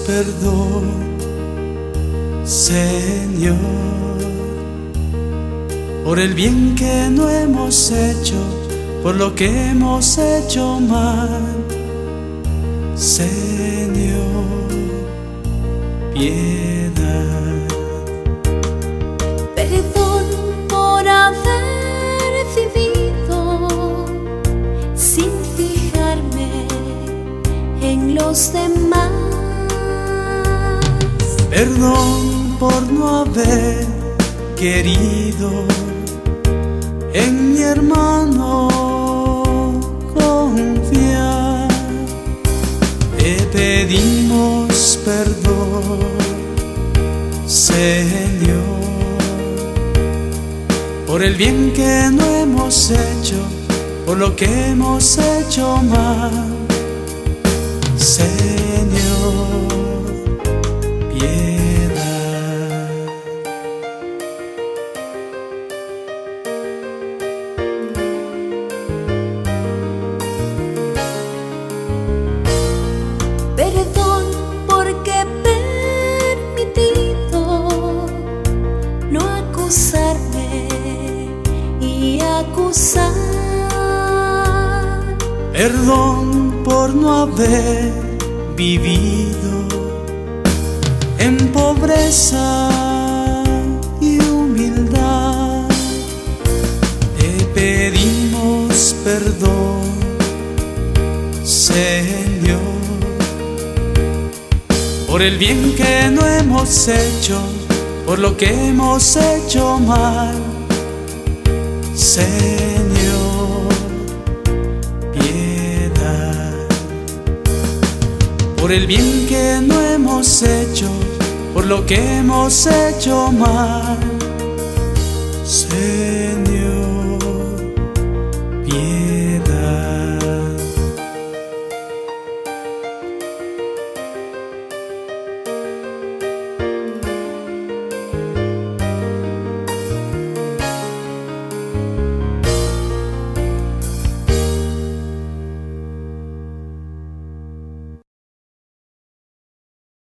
perdón, Señor, por el bien que no hemos hecho, por lo que hemos hecho mal. Señor, piedad. Perdón por haber vivido sin fijarme en los demás. Perdón por no haber querido en mi hermano confiar. Te pedimos perdón, Señor, por el bien que no hemos hecho, por lo que hemos hecho mal. Señor, piedad. Perdón porque he permitido no acusarme y acusar. Perdón por no haber vivido en pobreza y humildad. Te pedimos perdón, Señor, por el bien que no hemos hecho, por lo que hemos hecho mal. Señor, piedad. Por el bien que no hemos hecho, por lo que hemos hecho mal. Señor,